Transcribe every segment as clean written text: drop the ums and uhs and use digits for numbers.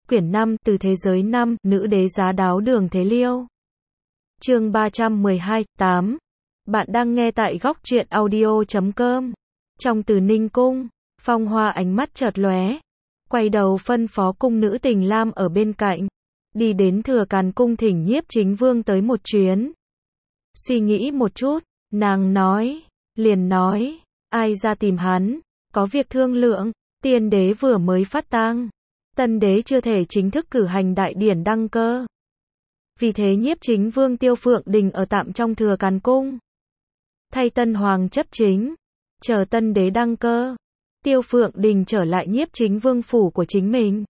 quyển 5, từ thế giới 5, nữ đế giá đáo Đường Thế Liêu. Chương 312, 8. Bạn đang nghe tại góc truyện audio.com. Trong Từ Ninh cung, Phong Hoa ánh mắt chợt lóe, quay đầu phân phó cung nữ Tình Lam ở bên cạnh, đi đến Thừa Càn cung thỉnh Nhiếp Chính Vương tới một chuyến. Suy nghĩ một chút, nàng liền nói, ai ra tìm hắn, có việc thương lượng, tiên đế vừa mới phát tang, tân đế chưa thể chính thức cử hành đại điển đăng cơ. Vì thế Nhiếp Chính Vương Tiêu Phượng Đình ở tạm trong Thừa Càn cung, thay tân hoàng chấp chính, chờ tân đế đăng cơ, Tiêu Phượng Đình trở lại Nhiếp Chính Vương phủ của chính mình.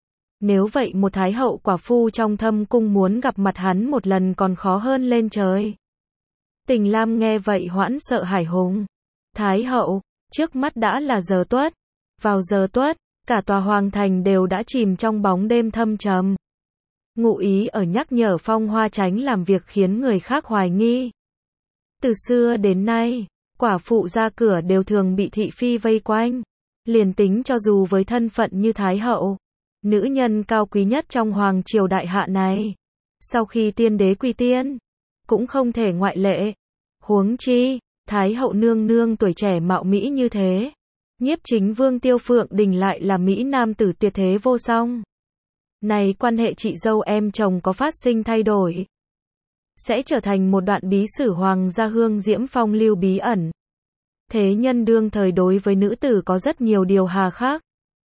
Nếu vậy một thái hậu quả phu trong thâm cung muốn gặp mặt hắn một lần còn khó hơn lên trời. Tình Lam nghe vậy hoãn sợ hãi hùng. Thái hậu, trước mắt đã là giờ tuất. Vào giờ tuất, cả tòa hoàng thành đều đã chìm trong bóng đêm thâm trầm. Ngụ ý ở nhắc nhở Phong Hoa tránh làm việc khiến người khác hoài nghi. Từ xưa đến nay, quả phụ ra cửa đều thường bị thị phi vây quanh. Liền tính cho dù với thân phận như thái hậu, nữ nhân cao quý nhất trong hoàng triều đại hạ này, sau khi tiên đế quy tiên, cũng không thể ngoại lệ. Huống chi, thái hậu nương nương tuổi trẻ mạo mỹ như thế, Nhiếp Chính Vương Tiêu Phượng Đình lại là mỹ nam tử tuyệt thế vô song. Này quan hệ chị dâu em chồng có phát sinh thay đổi, sẽ trở thành một đoạn bí sử hoàng gia hương diễm phong lưu bí ẩn. Thế nhân đương thời đối với nữ tử có rất nhiều điều hà khắc,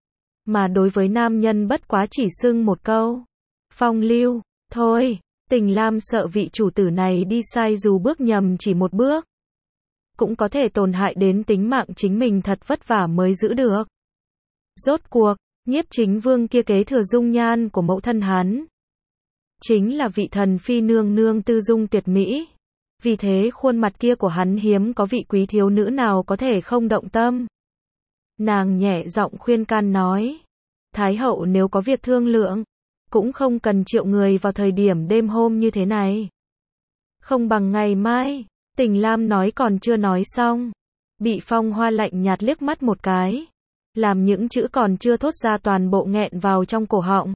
mà đối với nam nhân bất quá chỉ xưng một câu phong lưu thôi. Tình Lam sợ vị chủ tử này đi sai dù bước nhầm chỉ một bước, cũng có thể tổn hại đến tính mạng chính mình, thật vất vả mới giữ được. Rốt cuộc, Nhiếp Chính Vương kia kế thừa dung nhan của mẫu thân hắn, chính là vị thần phi nương nương tư dung tuyệt mỹ. Vì thế khuôn mặt kia của hắn hiếm có vị quý thiếu nữ nào có thể không động tâm. Nàng nhẹ giọng khuyên can nói, Thái hậu nếu có việc thương lượng, cũng không cần triệu người vào thời điểm đêm hôm như thế này. Không bằng ngày mai. Tình Lam nói còn chưa nói xong, bị Phong Hoa lạnh nhạt liếc mắt một cái, làm những chữ còn chưa thốt ra toàn bộ nghẹn vào trong cổ họng.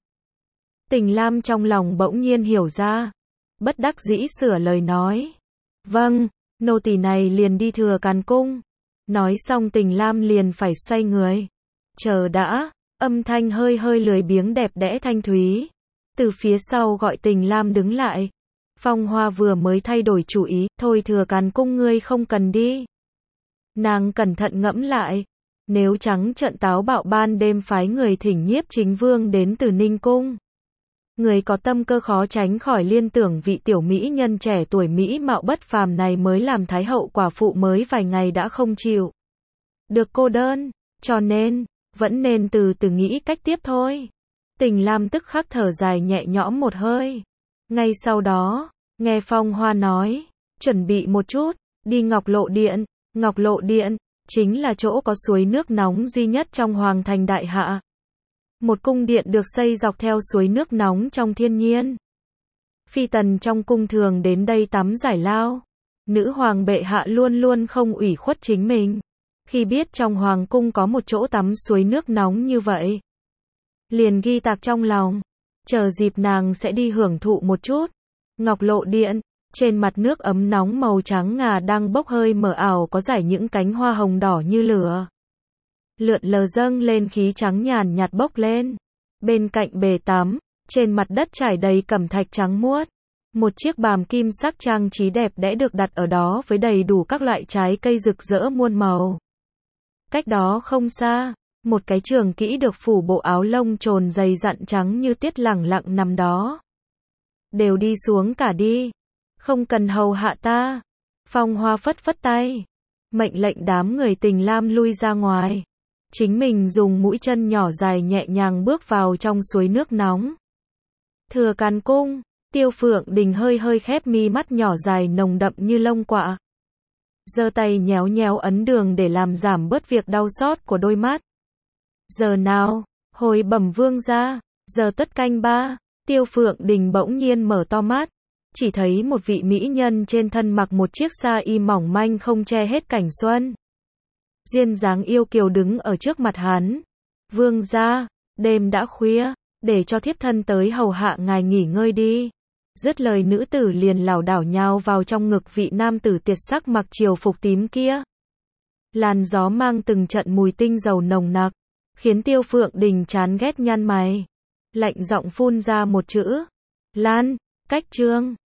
Tình Lam trong lòng bỗng nhiên hiểu ra, bất đắc dĩ sửa lời nói, vâng, nô tỳ này liền đi Thừa Càn cung. Nói xong Tình Lam liền phải xoay người. Chờ đã, âm thanh hơi hơi lười biếng đẹp đẽ thanh thúy từ phía sau gọi Tình Lam đứng lại. Phong Hoa vừa mới thay đổi chủ ý, thôi Thừa Càn cung ngươi không cần đi. Nàng cẩn thận ngẫm lại, nếu trắng trợn táo bạo ban đêm phái người thỉnh Nhiếp Chính Vương đến Từ Ninh cung, người có tâm cơ khó tránh khỏi liên tưởng vị tiểu mỹ nhân trẻ tuổi mỹ mạo bất phàm này mới làm thái hậu quả phụ mới vài ngày đã không chịu được cô đơn, cho nên vẫn nên từ từ nghĩ cách tiếp thôi. Tình Lam tức khắc thở dài nhẹ nhõm một hơi. Ngay sau đó, nghe Phong Hoa nói, chuẩn bị một chút, đi Ngọc Lộ Điện. Ngọc Lộ Điện chính là chỗ có suối nước nóng duy nhất trong hoàng thành đại hạ. Một cung điện được xây dọc theo suối nước nóng trong thiên nhiên. Phi tần trong cung thường đến đây tắm giải lao. Nữ hoàng bệ hạ luôn luôn không ủy khuất chính mình, khi biết trong hoàng cung có một chỗ tắm suối nước nóng như vậy, liền ghi tạc trong lòng, chờ dịp nàng sẽ đi hưởng thụ một chút. Ngọc Lộ Điện, trên mặt nước ấm nóng màu trắng ngà đang bốc hơi mờ ảo có rải những cánh hoa hồng đỏ như lửa, lượn lờ dâng lên khí trắng nhàn nhạt bốc lên. Bên cạnh bể tắm, trên mặt đất trải đầy cẩm thạch trắng muốt, một chiếc bàm kim sắc trang trí đẹp đẽ được đặt ở đó với đầy đủ các loại trái cây rực rỡ muôn màu. Cách đó không xa, một cái trường kỹ được phủ bộ áo lông trồn dày dặn trắng như tuyết lẳng lặng nằm đó. Đều đi xuống cả đi, không cần hầu hạ ta. Phong Hoa phất phất tay, mệnh lệnh đám người Tình Lam lui ra ngoài. Chính mình dùng mũi chân nhỏ dài nhẹ nhàng bước vào trong suối nước nóng. Thừa Càn cung, Tiêu Phượng Đình hơi hơi khép mi mắt nhỏ dài nồng đậm như lông quạ, giơ tay nhéo nhéo ấn đường để làm giảm bớt việc đau xót của đôi mắt. Giờ nào? Hồi bẩm vương gia, giờ tuất canh 3. Tiêu Phượng Đình bỗng nhiên mở to mắt, chỉ thấy một vị mỹ nhân trên thân mặc một chiếc sa y mỏng manh không che hết cảnh xuân, duyên dáng yêu kiều đứng ở trước mặt hắn. Vương gia, đêm đã khuya, để cho thiếp thân tới hầu hạ ngài nghỉ ngơi đi. Dứt lời nữ tử liền lảo đảo nhào vào trong ngực vị nam tử tuyệt sắc mặc triều phục tím kia. Làn gió mang từng trận mùi tinh dầu nồng nặc, khiến Tiêu Phượng Đình chán ghét nhăn mày. Lạnh giọng phun ra một chữ. Lan, cách chương.